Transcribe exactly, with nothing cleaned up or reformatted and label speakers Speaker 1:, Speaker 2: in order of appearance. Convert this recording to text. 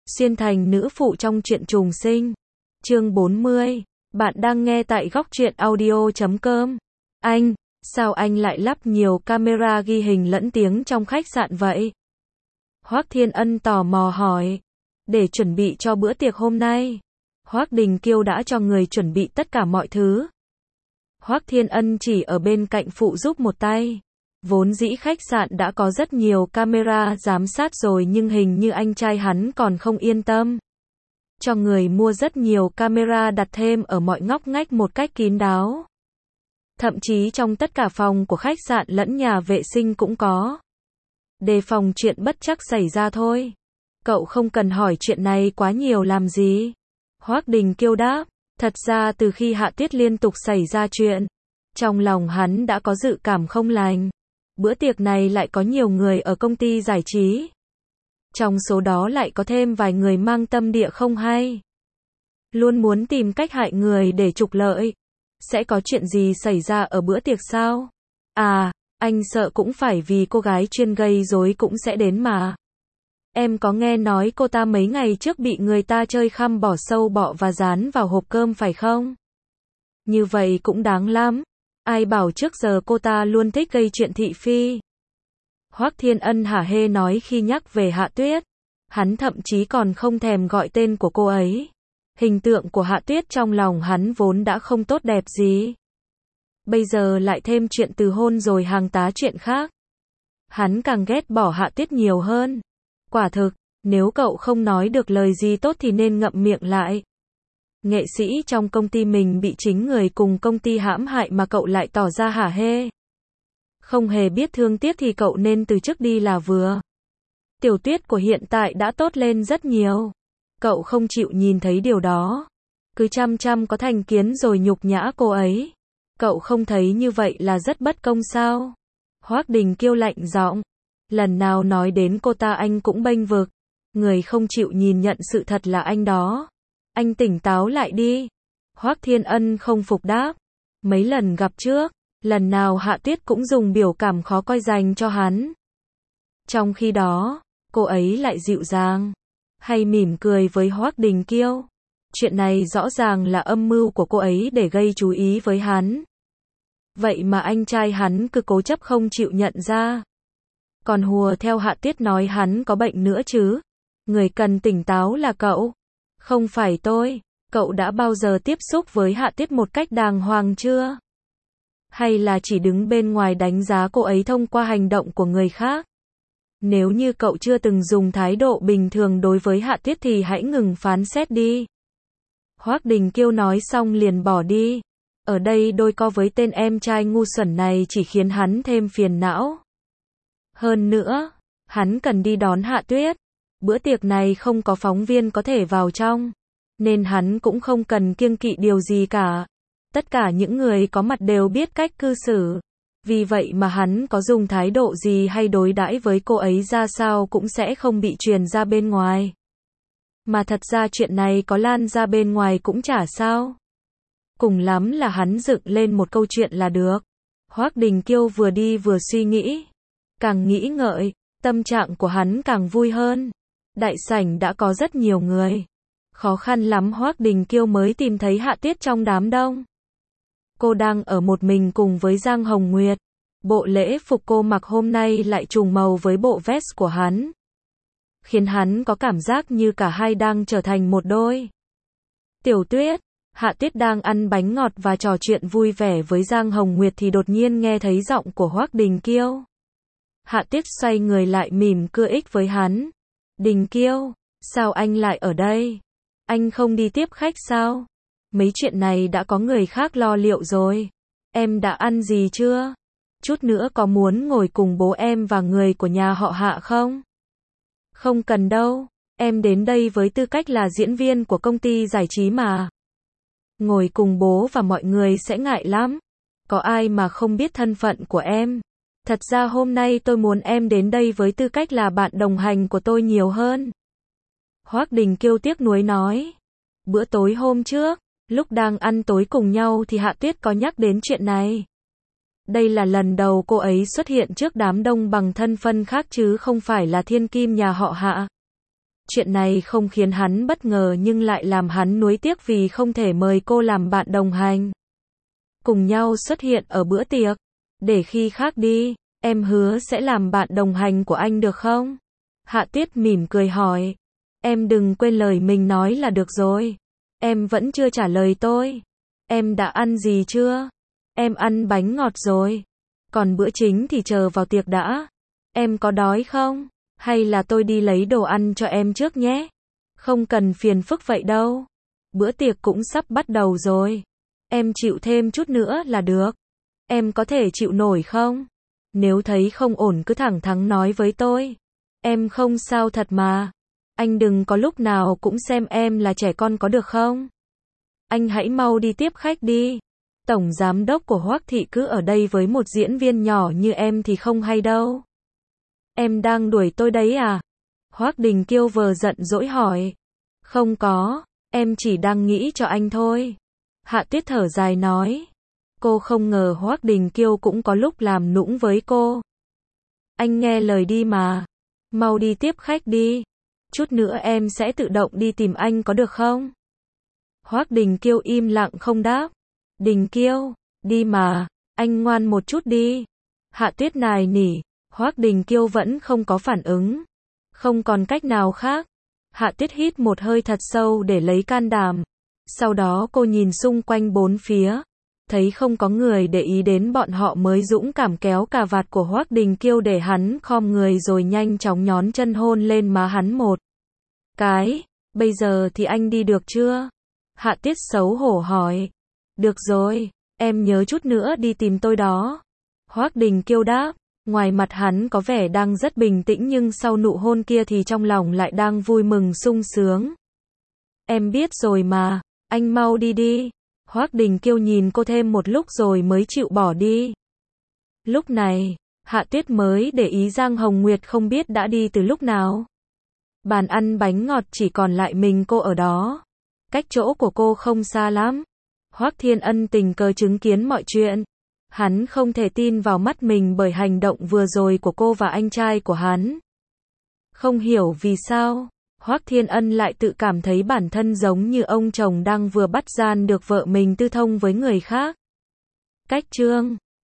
Speaker 1: Xuyên thành nữ phụ trong truyện trùng sinh. Chương bốn mươi. Bạn đang nghe tại góc truyện audio chấm com. Anh, sao anh lại lắp nhiều camera ghi hình lẫn tiếng trong khách sạn vậy? Hoắc Thiên Ân tò mò hỏi. Để chuẩn bị cho bữa tiệc hôm nay, Hoắc Đình Kiêu đã cho người chuẩn bị tất cả mọi thứ. Hoắc Thiên Ân chỉ ở bên cạnh phụ giúp một tay. Vốn dĩ khách sạn đã có rất nhiều camera giám sát rồi nhưng hình như anh trai hắn còn không yên tâm. Cho người mua rất nhiều camera đặt thêm ở mọi ngóc ngách một cách kín đáo. Thậm chí trong tất cả phòng của khách sạn lẫn nhà vệ sinh cũng có. Đề phòng chuyện bất trắc xảy ra thôi. Cậu không cần hỏi chuyện này quá nhiều làm gì. Hoắc Đình Kiêu đáp. Thật ra từ khi Hạ Tuyết liên tục xảy ra chuyện, trong lòng hắn đã có dự cảm không lành. Bữa tiệc này lại có nhiều người ở công ty giải trí. Trong số đó lại có thêm vài người mang tâm địa không hay. Luôn muốn tìm cách hại người để trục lợi. Sẽ có chuyện gì xảy ra ở bữa tiệc sao? À, anh sợ cũng phải vì cô gái chuyên gây rối cũng sẽ đến mà. Em có nghe nói cô ta mấy ngày trước bị người ta chơi khăm bỏ sâu bọ và dán vào hộp cơm phải không? Như vậy cũng đáng lắm. Ai bảo trước giờ cô ta luôn thích gây chuyện thị phi. Hoắc Thiên Ân hả hê nói khi nhắc về Hạ Tuyết. Hắn thậm chí còn không thèm gọi tên của cô ấy. Hình tượng của Hạ Tuyết trong lòng hắn vốn đã không tốt đẹp gì. Bây giờ lại thêm chuyện từ hôn rồi hàng tá chuyện khác. Hắn càng ghét bỏ Hạ Tuyết nhiều hơn. Quả thực, nếu cậu không nói được lời gì tốt thì nên ngậm miệng lại. Nghệ sĩ trong công ty mình bị chính người cùng công ty hãm hại mà cậu lại tỏ ra hả hê. Không hề biết thương tiếc thì cậu nên từ chức đi là vừa. Tiểu Tuyết của hiện tại đã tốt lên rất nhiều. Cậu không chịu nhìn thấy điều đó. Cứ chăm chăm có thành kiến rồi nhục nhã cô ấy. Cậu không thấy như vậy là rất bất công sao? Hoắc Đình Kiêu lạnh giọng. Lần nào nói đến cô ta anh cũng bênh vực. Người không chịu nhìn nhận sự thật là anh đó. Anh tỉnh táo lại đi. Hoắc Thiên Ân không phục đáp. Mấy lần gặp trước, lần nào Hạ Tuyết cũng dùng biểu cảm khó coi dành cho hắn. Trong khi đó, cô ấy lại dịu dàng, hay mỉm cười với Hoắc Đình Kiêu. Chuyện này rõ ràng là âm mưu của cô ấy để gây chú ý với hắn. Vậy mà anh trai hắn cứ cố chấp không chịu nhận ra. Còn hùa theo Hạ Tuyết nói hắn có bệnh nữa chứ. Người cần tỉnh táo là cậu. Không phải tôi. Cậu đã bao giờ tiếp xúc với Hạ Tuyết một cách đàng hoàng chưa? Hay là chỉ đứng bên ngoài đánh giá cô ấy thông qua hành động của người khác? Nếu như cậu chưa từng dùng thái độ bình thường đối với Hạ Tuyết thì hãy ngừng phán xét đi. Hoắc Đình Kiêu nói xong liền bỏ đi. Ở đây đôi co với tên em trai ngu xuẩn này chỉ khiến hắn thêm phiền não. Hơn nữa, hắn cần đi đón Hạ Tuyết. Bữa tiệc này không có phóng viên có thể vào trong, nên hắn cũng không cần kiêng kỵ điều gì cả. Tất cả những người có mặt đều biết cách cư xử. Vì vậy mà hắn có dùng thái độ gì hay đối đãi với cô ấy ra sao cũng sẽ không bị truyền ra bên ngoài. Mà thật ra chuyện này có lan ra bên ngoài cũng chả sao. Cùng lắm là hắn dựng lên một câu chuyện là được. Hoắc Đình Kiêu vừa đi vừa suy nghĩ. Càng nghĩ ngợi, tâm trạng của hắn càng vui hơn. Đại sảnh đã có rất nhiều người. Khó khăn lắm Hoắc Đình Kiêu mới tìm thấy Hạ Tuyết trong đám đông. Cô đang ở một mình cùng với Giang Hồng Nguyệt. Bộ lễ phục cô mặc hôm nay lại trùng màu với bộ vest của hắn, khiến hắn có cảm giác như cả hai đang trở thành một đôi. Tiểu Tuyết, Hạ Tuyết đang ăn bánh ngọt và trò chuyện vui vẻ với Giang Hồng Nguyệt thì đột nhiên nghe thấy giọng của Hoắc Đình Kiêu. Hạ Tuyết xoay người lại mỉm cười ích với hắn. Đình Kiêu, sao anh lại ở đây? Anh không đi tiếp khách sao? Mấy chuyện này đã có người khác lo liệu rồi. Em đã ăn gì chưa? Chút nữa có muốn ngồi cùng bố em và người của nhà họ Hạ không? Không cần đâu, em đến đây với tư cách là diễn viên của công ty giải trí mà. Ngồi cùng bố và mọi người sẽ ngại lắm. Có ai mà không biết thân phận của em? Thật ra hôm nay tôi muốn em đến đây với tư cách là bạn đồng hành của tôi nhiều hơn. Hoắc Đình Kiêu tiếc nuối nói. Bữa tối hôm trước, lúc đang ăn tối cùng nhau thì Hạ Tuyết có nhắc đến chuyện này. Đây là lần đầu cô ấy xuất hiện trước đám đông bằng thân phận khác chứ không phải là thiên kim nhà họ Hạ. Chuyện này không khiến hắn bất ngờ nhưng lại làm hắn nuối tiếc vì không thể mời cô làm bạn đồng hành. Cùng nhau xuất hiện ở bữa tiệc. Để khi khác đi, em hứa sẽ làm bạn đồng hành của anh được không? Hạ Tuyết mỉm cười hỏi. Em đừng quên lời mình nói là được rồi. Em vẫn chưa trả lời tôi. Em đã ăn gì chưa? Em ăn bánh ngọt rồi. Còn bữa chính thì chờ vào tiệc đã. Em có đói không? Hay là tôi đi lấy đồ ăn cho em trước nhé? Không cần phiền phức vậy đâu. Bữa tiệc cũng sắp bắt đầu rồi. Em chịu thêm chút nữa là được. Em có thể chịu nổi không? Nếu thấy không ổn cứ thẳng thắn nói với tôi. Em không sao thật mà. Anh đừng có lúc nào cũng xem em là trẻ con có được không? Anh hãy mau đi tiếp khách đi. Tổng giám đốc của Hoắc Thị cứ ở đây với một diễn viên nhỏ như em thì không hay đâu. Em đang đuổi tôi đấy à? Hoắc Đình Kiêu vờ giận dỗi hỏi. Không có, em chỉ đang nghĩ cho anh thôi. Hạ Tuyết thở dài nói. Cô không ngờ Hoắc Đình Kiêu cũng có lúc làm nũng với cô. Anh nghe lời đi mà. Mau đi tiếp khách đi. Chút nữa em sẽ tự động đi tìm anh có được không? Hoắc Đình Kiêu im lặng không đáp. Đình Kiêu, đi mà, anh ngoan một chút đi. Hạ Tuyết nài nỉ. Hoắc Đình Kiêu vẫn không có phản ứng. Không còn cách nào khác. Hạ Tuyết hít một hơi thật sâu để lấy can đảm. Sau đó cô nhìn xung quanh bốn phía. Thấy không có người để ý đến bọn họ mới dũng cảm kéo cà vạt của Hoắc Đình Kiêu để hắn khom người rồi nhanh chóng nhón chân hôn lên má hắn một cái. Bây giờ thì anh đi được chưa? Hạ Tuyết xấu hổ hỏi. Được rồi, em nhớ chút nữa đi tìm tôi đó. Hoắc Đình Kiêu đáp. Ngoài mặt hắn có vẻ đang rất bình tĩnh nhưng sau nụ hôn kia thì trong lòng lại đang vui mừng sung sướng. Em biết rồi mà, anh mau đi đi. Hoắc Đình Kiêu nhìn cô thêm một lúc rồi mới chịu bỏ đi. Lúc này, Hạ Tuyết mới để ý Giang Hồng Nguyệt không biết đã đi từ lúc nào. Bàn ăn bánh ngọt chỉ còn lại mình cô ở đó. Cách chỗ của cô không xa lắm. Hoắc Thiên Ân tình cờ chứng kiến mọi chuyện. Hắn không thể tin vào mắt mình bởi hành động vừa rồi của cô và anh trai của hắn. Không hiểu vì sao, Hoắc Thiên Ân lại tự cảm thấy bản thân giống như ông chồng đang vừa bắt gian được vợ mình tư thông với người khác. Cách chương